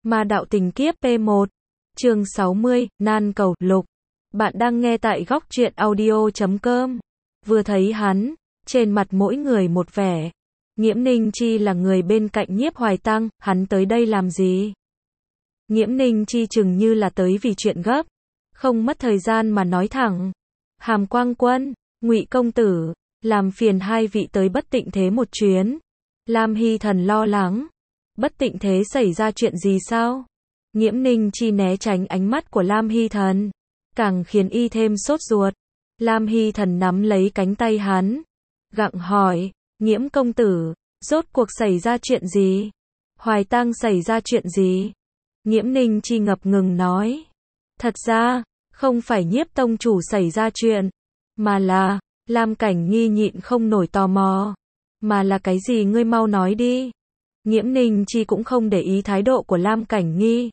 Ma đạo tình kiếp P1, chương 60, nan cầu lục. Bạn đang nghe tại góc truyện audio.com. Vừa thấy hắn, trên mặt mỗi người một vẻ. Nghiễm Ninh Chi là người bên cạnh Nhiếp Hoài Tăng, hắn tới đây làm gì? Nghiễm Ninh Chi chừng như là tới vì chuyện gấp, không mất thời gian mà nói thẳng. Hàm Quang Quân, Ngụy công tử, làm phiền hai vị tới Bất Tịnh Thế một chuyến. Lam Hy Thần lo lắng. Bất Tịnh Thế xảy ra chuyện gì sao? Nghiễm Ninh Chi né tránh ánh mắt của Lam Hy Thần, càng khiến y thêm sốt ruột. Lam Hy Thần nắm lấy cánh tay hắn, gặng hỏi, Nghiễm công tử, rốt cuộc xảy ra chuyện gì? Hoài Tăng xảy ra chuyện gì? Nghiễm Ninh Chi ngập ngừng nói, thật ra, không phải Nhiếp tông chủ xảy ra chuyện, mà là, Lam Cảnh Nghi nhịn không nổi tò mò. Mà là cái gì ngươi mau nói đi. Nghiễm Ninh Chi cũng không để ý thái độ của Lam Cảnh Nghi.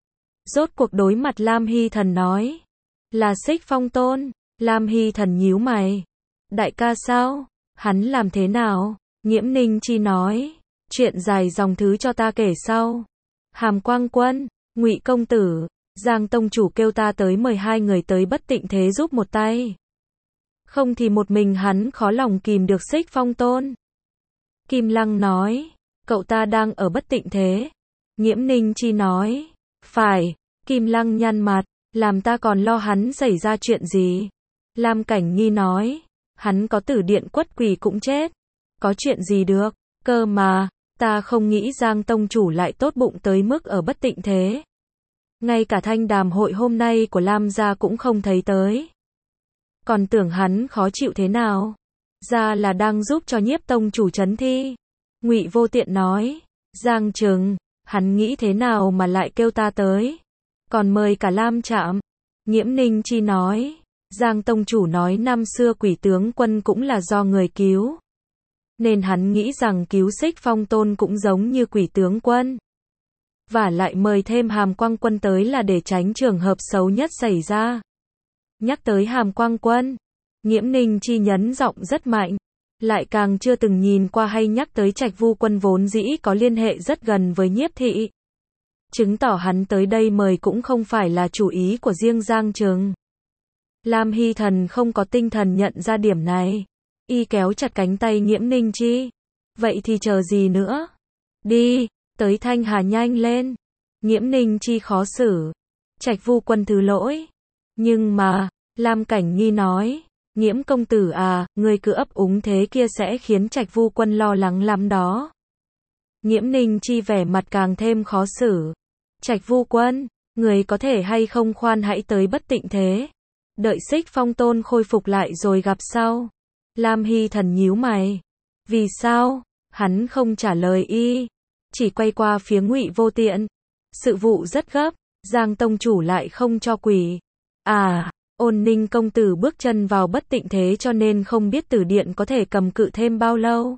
Rốt cuộc đối mặt Lam Hy Thần nói, là Xích Phong Tôn. Lam Hy Thần nhíu mày. Đại ca sao? Hắn làm thế nào? Nghiễm Ninh Chi nói, chuyện dài dòng thứ cho ta kể sau. Hàm Quang Quân, Ngụy công tử, Giang tông chủ kêu ta tới mời hai người tới Bất Tịnh Thế giúp một tay. Không thì một mình hắn khó lòng kìm được Xích Phong Tôn. Kim Lăng nói, cậu ta đang ở Bất Tịnh Thế. Nghiễm Ninh Chi nói, phải. Kim Lăng nhăn mặt, làm ta còn lo hắn xảy ra chuyện gì. Lam Cảnh Nghi nói, hắn có Tử Điện Quất Quỷ cũng chết. Có chuyện gì được, cơ mà, ta không nghĩ Giang tông chủ lại tốt bụng tới mức ở Bất Tịnh Thế. Ngay cả thanh đàm hội hôm nay của Lam gia cũng không thấy tới. Còn tưởng hắn khó chịu thế nào. Ra là đang giúp cho Nhiếp tông chủ trấn thi. Ngụy Vô Tiện nói, Giang Trừng, hắn nghĩ thế nào mà lại kêu ta tới. Còn mời cả Lam Trạm. Nghiễm Ninh Chi nói, Giang tông chủ nói năm xưa Quỷ tướng quân cũng là do người cứu. Nên hắn nghĩ rằng cứu Xích Phong Tôn cũng giống như Quỷ tướng quân. Và lại mời thêm Hàm Quang Quân tới là để tránh trường hợp xấu nhất xảy ra. Nhắc tới Hàm Quang Quân, Nghiễm Ninh Chi nhấn giọng rất mạnh, lại càng chưa từng nhìn qua hay nhắc tới Trạch Vu Quân vốn dĩ có liên hệ rất gần với Nhiếp thị. Chứng tỏ hắn tới đây mời cũng không phải là chủ ý của riêng Giang Trừng. Lam Hy Thần không có tinh thần nhận ra điểm này. Y kéo chặt cánh tay Nghiễm Ninh Chi. Vậy thì chờ gì nữa? Đi, tới Thanh Hà nhanh lên. Nghiễm Ninh Chi khó xử. Trạch Vu Quân thứ lỗi. Nhưng mà, Lam Cảnh Nghi nói, Nghiễm công tử à, ngươi cứ ấp úng thế kia sẽ khiến Trạch Vu Quân lo lắng lắm đó. Nghiễm Ninh Chi vẻ mặt càng thêm khó xử. Trạch Vu Quân, người có thể hay không khoan hãy tới Bất Tịnh Thế. Đợi Xích Phong Tôn khôi phục lại rồi gặp sau. Lam Hy Thần nhíu mày. Vì sao? Hắn không trả lời y. Chỉ quay qua phía Ngụy Vô Tiện. Sự vụ rất gấp, Giang tông chủ lại không cho quỷ. À, Ôn Ninh công tử bước chân vào Bất Tịnh Thế cho nên không biết Tử Điện có thể cầm cự thêm bao lâu.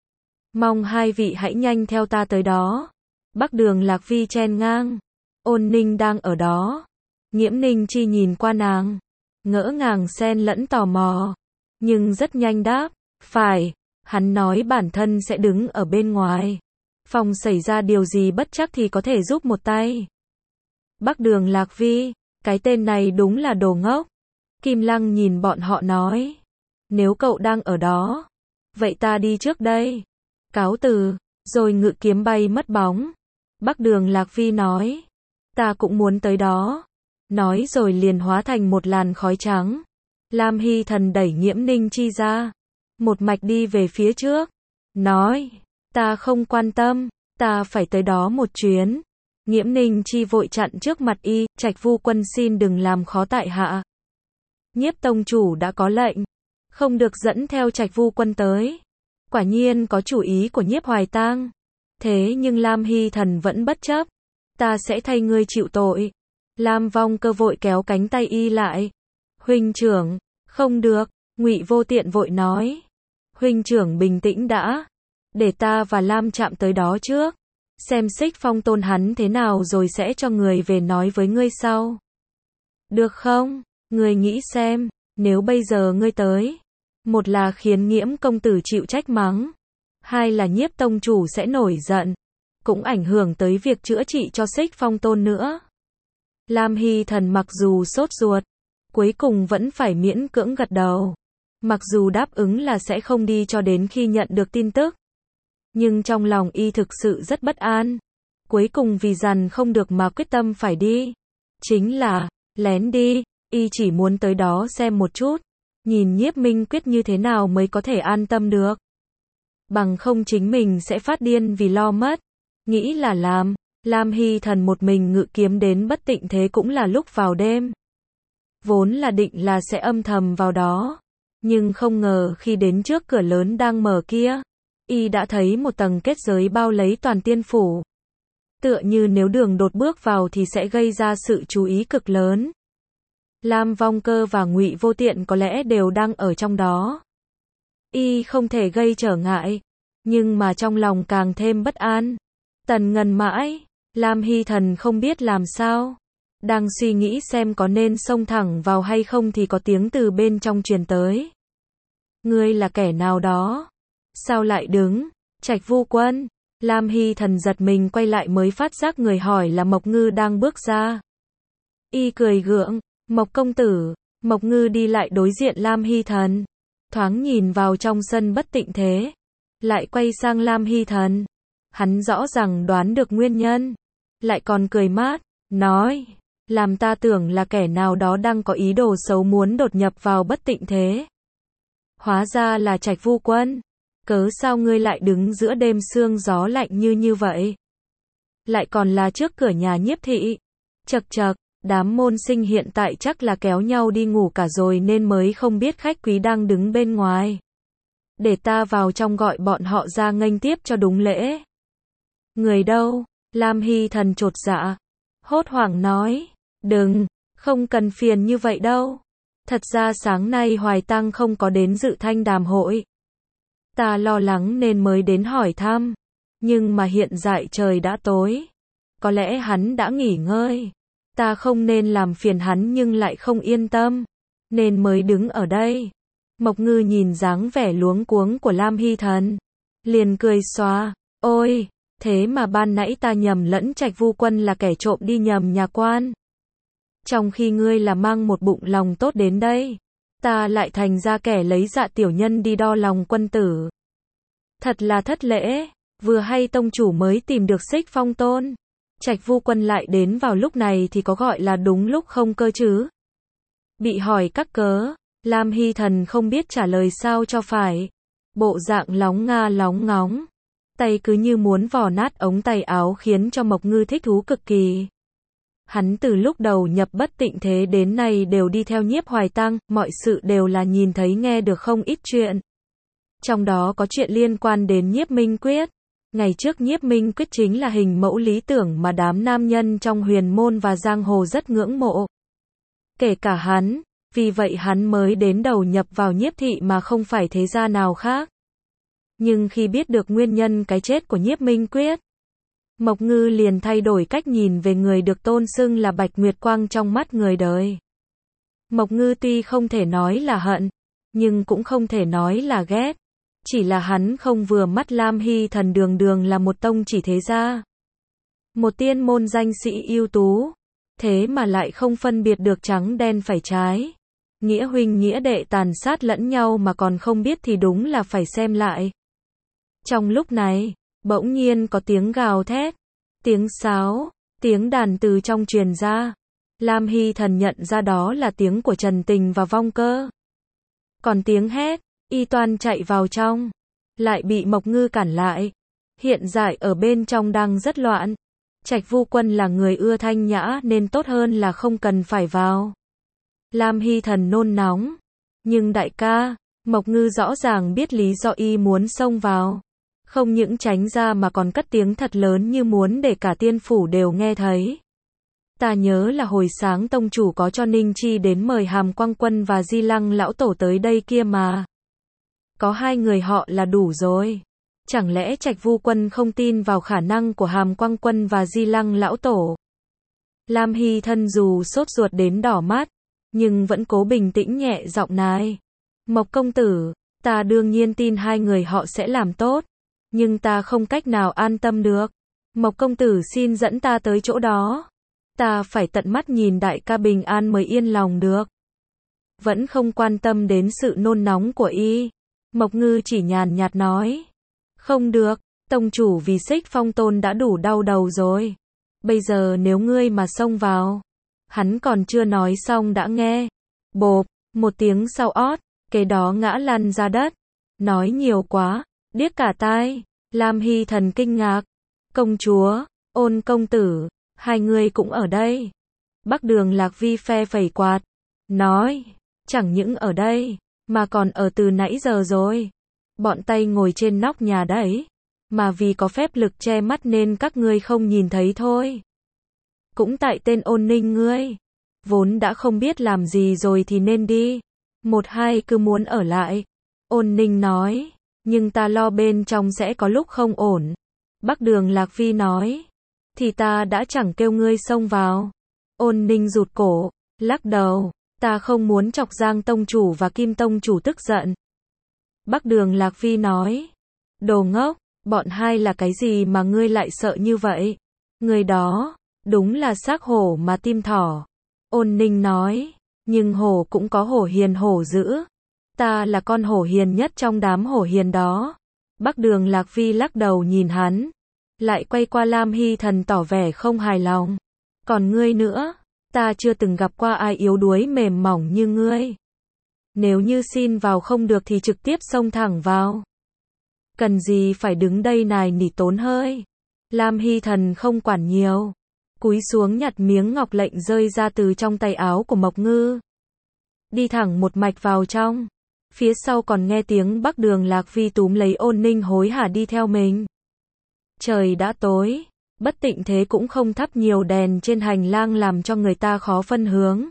Mong hai vị hãy nhanh theo ta tới đó. Bắc Đường Lạc Vi chen ngang. Ôn Ninh đang ở đó. Nghiễm Ninh Chi nhìn qua nàng, ngỡ ngàng xen lẫn tò mò, nhưng rất nhanh đáp, phải. Hắn nói bản thân sẽ đứng ở bên ngoài, phòng xảy ra điều gì bất chắc thì có thể giúp một tay. Bắc Đường Lạc Vi, cái tên này đúng là đồ ngốc. Kim Lăng nhìn bọn họ nói, nếu cậu đang ở đó, vậy ta đi trước đây. Cáo từ, rồi ngự kiếm bay mất bóng. Bắc Đường Lạc Vi nói, ta cũng muốn tới đó. Nói rồi liền hóa thành một làn khói trắng. Lam Hy Thần đẩy Nghiễm Ninh Chi ra, một mạch đi về phía trước. Nói, ta không quan tâm, ta phải tới đó một chuyến. Nghiễm Ninh Chi vội chặn trước mặt y, Trạch Vu Quân xin đừng làm khó tại hạ. Nhiếp tông chủ đã có lệnh, không được dẫn theo Trạch Vu Quân tới. Quả nhiên có chủ ý của Nhiếp Hoài Tăng. Thế nhưng Lam Hy Thần vẫn bất chấp. Ta sẽ thay ngươi chịu tội. Lam Vong Cơ vội kéo cánh tay y lại. Huynh trưởng, không được. Ngụy Vô Tiện vội nói. Huynh trưởng bình tĩnh đã. Để ta và Lam Trạm tới đó trước. Xem Xích Phong Tôn hắn thế nào rồi sẽ cho người về nói với ngươi sau. Được không? Ngươi nghĩ xem, nếu bây giờ ngươi tới, một là khiến Nghiễm công tử chịu trách mắng, hai là Nhiếp tông chủ sẽ nổi giận. cũng ảnh hưởng tới việc chữa trị cho Xích Phong Tôn nữa. Lam Hy Thần mặc dù sốt ruột, cuối cùng vẫn phải miễn cưỡng gật đầu. Mặc dù đáp ứng là sẽ không đi cho đến khi nhận được tin tức, nhưng trong lòng y thực sự rất bất an. Cuối cùng vì dằn không được mà quyết tâm phải đi. Chính là, lén đi, y chỉ muốn tới đó xem một chút, nhìn Nhiếp Minh Quyết như thế nào mới có thể an tâm được. Bằng không chính mình sẽ phát điên vì lo mất. Nghĩ là làm, Lam Hy Thần một mình ngự kiếm đến Bất Tịnh Thế cũng là lúc vào đêm. Vốn là định là sẽ âm thầm vào đó, nhưng không ngờ khi đến trước cửa lớn đang mở kia, y đã thấy một tầng kết giới bao lấy toàn tiên phủ. Tựa như nếu đường đột bước vào thì sẽ gây ra sự chú ý cực lớn. Lam Vong Cơ và Ngụy Vô Tiện có lẽ đều đang ở trong đó. Y không thể gây trở ngại, nhưng mà trong lòng càng thêm bất an. Tần ngần mãi, Lam Hy Thần không biết làm sao. Đang suy nghĩ xem có nên xông thẳng vào hay không thì có tiếng từ bên trong truyền tới. Ngươi là kẻ nào đó? Sao lại đứng? Trạch Vu Quân. Lam Hy Thần giật mình quay lại mới phát giác người hỏi là Mộc Ngư đang bước ra. Y cười gượng, Mộc công tử. Mộc Ngư đi lại đối diện Lam Hy Thần, thoáng nhìn vào trong sân Bất Tịnh Thế, lại quay sang Lam Hy Thần. Hắn rõ ràng đoán được nguyên nhân, lại còn cười mát, nói, làm ta tưởng là kẻ nào đó đang có ý đồ xấu muốn đột nhập vào Bất Tịnh Thế. Hóa ra là Trạch Vu Quân. Cớ sao ngươi lại đứng giữa đêm sương gió lạnh như vậy? Lại còn là trước cửa nhà Nhiếp thị. Chậc chậc, đám môn sinh hiện tại chắc là kéo nhau đi ngủ cả rồi nên mới không biết khách quý đang đứng bên ngoài. Để ta vào trong gọi bọn họ ra nghênh tiếp cho đúng lễ. Người đâu? Lam Hy Thần chột dạ, hốt hoảng nói, đừng, không cần phiền như vậy đâu. Thật ra sáng nay Hoài Tăng không có đến dự thanh đàm hội. Ta lo lắng nên mới đến hỏi thăm, nhưng mà hiện tại trời đã tối. Có lẽ hắn đã nghỉ ngơi. Ta không nên làm phiền hắn nhưng lại không yên tâm, nên mới đứng ở đây. Mộc Ngư nhìn dáng vẻ luống cuống của Lam Hy Thần, liền cười xóa, ôi, thế mà ban nãy ta nhầm lẫn Trạch Vu Quân là kẻ trộm đi nhầm nhà quan. Trong khi ngươi là mang một bụng lòng tốt đến đây, ta lại thành ra kẻ lấy dạ tiểu nhân đi đo lòng quân tử. Thật là thất lễ, vừa hay tông chủ mới tìm được Xích Phong Tôn. Trạch Vu Quân lại đến vào lúc này thì có gọi là đúng lúc không cơ chứ? Bị hỏi các cớ, Lam Hy Thần không biết trả lời sao cho phải. Bộ dạng lóng nga lóng ngóng, tay cứ như muốn vò nát ống tay áo khiến cho Mộc Ngư thích thú cực kỳ. Hắn từ lúc đầu nhập Bất Tịnh Thế đến nay đều đi theo Nhiếp Hoài Tăng, mọi sự đều là nhìn thấy nghe được không ít chuyện. Trong đó có chuyện liên quan đến Nhiếp Minh Quyết. Ngày trước Nhiếp Minh Quyết chính là hình mẫu lý tưởng mà đám nam nhân trong huyền môn và giang hồ rất ngưỡng mộ. Kể cả hắn, vì vậy hắn mới đến đầu nhập vào Nhiếp thị mà không phải thế gia nào khác. Nhưng khi biết được nguyên nhân cái chết của Nhiếp Minh Quyết, Mộc Ngư liền thay đổi cách nhìn về người được tôn xưng là Bạch Nguyệt Quang trong mắt người đời. Mộc Ngư tuy không thể nói là hận, nhưng cũng không thể nói là ghét. Chỉ là hắn không vừa mắt Lam Hy Thần đường đường là một tông chỉ thế gia, một tiên môn danh sĩ ưu tú, thế mà lại không phân biệt được trắng đen phải trái. Nghĩa huynh nghĩa đệ tàn sát lẫn nhau mà còn không biết thì đúng là phải xem lại. Trong lúc này, bỗng nhiên có tiếng gào thét, tiếng sáo, tiếng đàn từ trong truyền ra. Lam Hy Thần nhận ra đó là tiếng của Trần Tình và Vong Cơ. Còn tiếng hét, y toan chạy vào trong, lại bị Mộc Ngư cản lại. Hiện tại ở bên trong đang rất loạn. Trạch Vu Quân là người ưa thanh nhã nên tốt hơn là không cần phải vào. Lam Hy Thần nôn nóng. Nhưng đại ca, Mộc Ngư rõ ràng biết lý do y muốn xông vào. Không những tránh ra mà còn cất tiếng thật lớn như muốn để cả tiên phủ đều nghe thấy. Ta nhớ là hồi sáng tông chủ có cho Ninh Chi đến mời Hàm Quang Quân và Di Lăng lão tổ tới đây kia mà. Có hai người họ là đủ rồi. Chẳng lẽ Trạch Vu Quân không tin vào khả năng của Hàm Quang Quân và Di Lăng lão tổ? Lam Hy Thân dù sốt ruột đến đỏ mắt, nhưng vẫn cố bình tĩnh nhẹ giọng nói. Mộc công tử, ta đương nhiên tin hai người họ sẽ làm tốt, nhưng ta không cách nào an tâm được. Mộc công tử xin dẫn ta tới chỗ đó. Ta phải tận mắt nhìn đại ca bình an mới yên lòng được. Vẫn không quan tâm đến sự nôn nóng của y. Mộc Ngư chỉ nhàn nhạt nói. Không được, tông chủ vì Xích Phong Tôn đã đủ đau đầu rồi. Bây giờ nếu ngươi mà xông vào. Hắn còn chưa nói xong đã nghe. Bộp, một tiếng sau ót, kế đó ngã lăn ra đất. Nói nhiều quá, điếc cả tai. Lam Hy Thần kinh ngạc. Công chúa, Ôn công tử, hai người cũng ở đây. Bắc Đường Lạc Vi phe phẩy quạt. Nói, chẳng những ở đây, mà còn ở từ nãy giờ rồi. Bọn Tây ngồi trên nóc nhà đấy. Mà vì có phép lực che mắt nên các ngươi không nhìn thấy thôi. Cũng tại tên Ôn Ninh ngươi. Vốn đã không biết làm gì rồi thì nên đi. Một hai cứ muốn ở lại. Ôn Ninh nói, nhưng ta lo bên trong sẽ có lúc không ổn. Bắc Đường Lạc Vi nói, thì ta đã chẳng kêu ngươi xông vào. Ôn Ninh rụt cổ, lắc đầu, ta không muốn chọc Giang tông chủ và Kim tông chủ tức giận. Bắc Đường Lạc Vi nói, đồ ngốc, bọn hai là cái gì mà ngươi lại sợ như vậy? Người đó, đúng là xác hổ mà tim thỏ. Ôn Ninh nói, nhưng hổ cũng có hổ hiền hổ dữ. Ta là con hổ hiền nhất trong đám hổ hiền đó. Bắc Đường Lạc Vi lắc đầu nhìn hắn, lại quay qua Lam Hy Thần tỏ vẻ không hài lòng. Còn ngươi nữa, ta chưa từng gặp qua ai yếu đuối mềm mỏng như ngươi. Nếu như xin vào không được thì trực tiếp xông thẳng vào. Cần gì phải đứng đây nài nỉ tốn hơi. Lam Hy Thần không quản nhiều, cúi xuống nhặt miếng ngọc lệnh rơi ra từ trong tay áo của Mộc Ngư. Đi thẳng một mạch vào trong. Phía sau còn nghe tiếng Bắc Đường Lạc Vi túm lấy Ôn Ninh hối hả đi theo mình. Trời đã tối, Bất Tịnh Thế cũng không thắp nhiều đèn trên hành lang làm cho người ta khó phân hướng.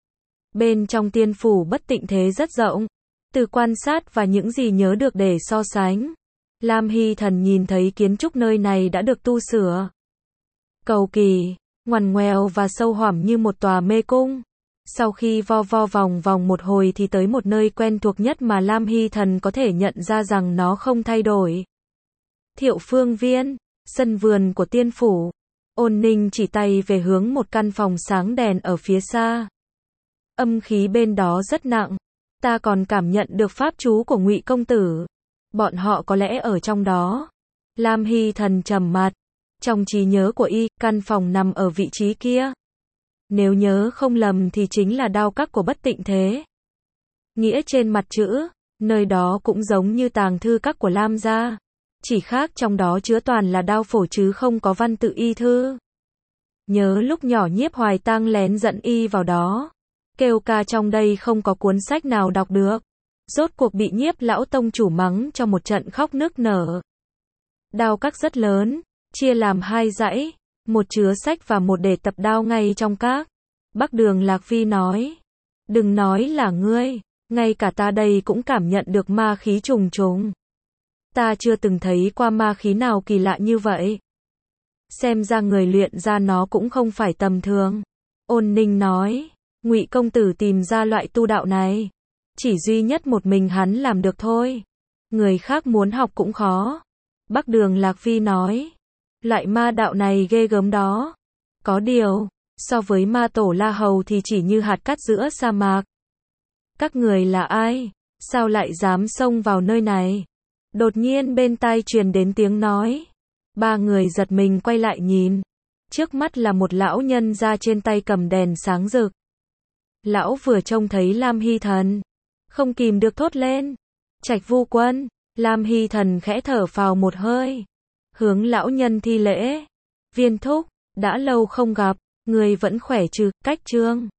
Bên trong tiên phủ Bất Tịnh Thế rất rộng, từ quan sát và những gì nhớ được để so sánh. Lam Hy Thần nhìn thấy kiến trúc nơi này đã được tu sửa. Cầu kỳ, ngoằn ngoèo và sâu hoẳm như một tòa mê cung. Sau khi vo vòng vòng một hồi thì tới một nơi quen thuộc nhất mà Lam Hy Thần có thể nhận ra rằng nó không thay đổi. Thiệu Phương Viên, sân vườn của tiên phủ. Ôn Ninh chỉ tay về hướng một căn phòng sáng đèn ở phía xa. Âm khí bên đó rất nặng. Ta còn cảm nhận được pháp chú của Ngụy công tử. Bọn họ có lẽ ở trong đó. Lam Hy Thần trầm mặt. Trong trí nhớ của y, căn phòng nằm ở vị trí kia. Nếu nhớ không lầm thì chính là đao các của Bất Tịnh Thế. Nghĩa trên mặt chữ, nơi đó cũng giống như tàng thư các của Lam gia. Chỉ khác trong đó chứa toàn là đao phổ chứ không có văn tự y thư. Nhớ lúc nhỏ Nhiếp Hoài Tang lén dẫn y vào đó. Kêu ca trong đây không có cuốn sách nào đọc được. Rốt cuộc bị Nhiếp lão tông chủ mắng cho một trận khóc nức nở. Đao các rất lớn, chia làm hai dãy, một chứa sách và một để tập đao ngay trong các. Bắc Đường Lạc Vi nói, đừng nói là ngươi, ngay cả ta đây cũng cảm nhận được ma khí trùng trùng. Ta chưa từng thấy qua ma khí nào kỳ lạ như vậy. Xem ra người luyện ra nó cũng không phải tầm thường. Ôn Ninh nói, Ngụy công tử tìm ra loại tu đạo này, chỉ duy nhất một mình hắn làm được thôi. Người khác muốn học cũng khó. Bắc Đường Lạc Vi nói, loại ma đạo này ghê gớm đó. Có điều, so với ma tổ La Hầu thì chỉ như hạt cát giữa sa mạc. Các người là ai? Sao lại dám xông vào nơi này? Đột nhiên bên tai truyền đến tiếng nói. Ba người giật mình quay lại nhìn. Trước mắt là một lão nhân ra trên tay cầm đèn sáng rực. Lão vừa trông thấy Lam Hy Thần, không kìm được thốt lên. Trạch Vu Quân. Lam Hy Thần khẽ thở phào một hơi, hướng lão nhân thi lễ. Viên thúc, đã lâu không gặp, người vẫn khỏe chứ? Cách Trương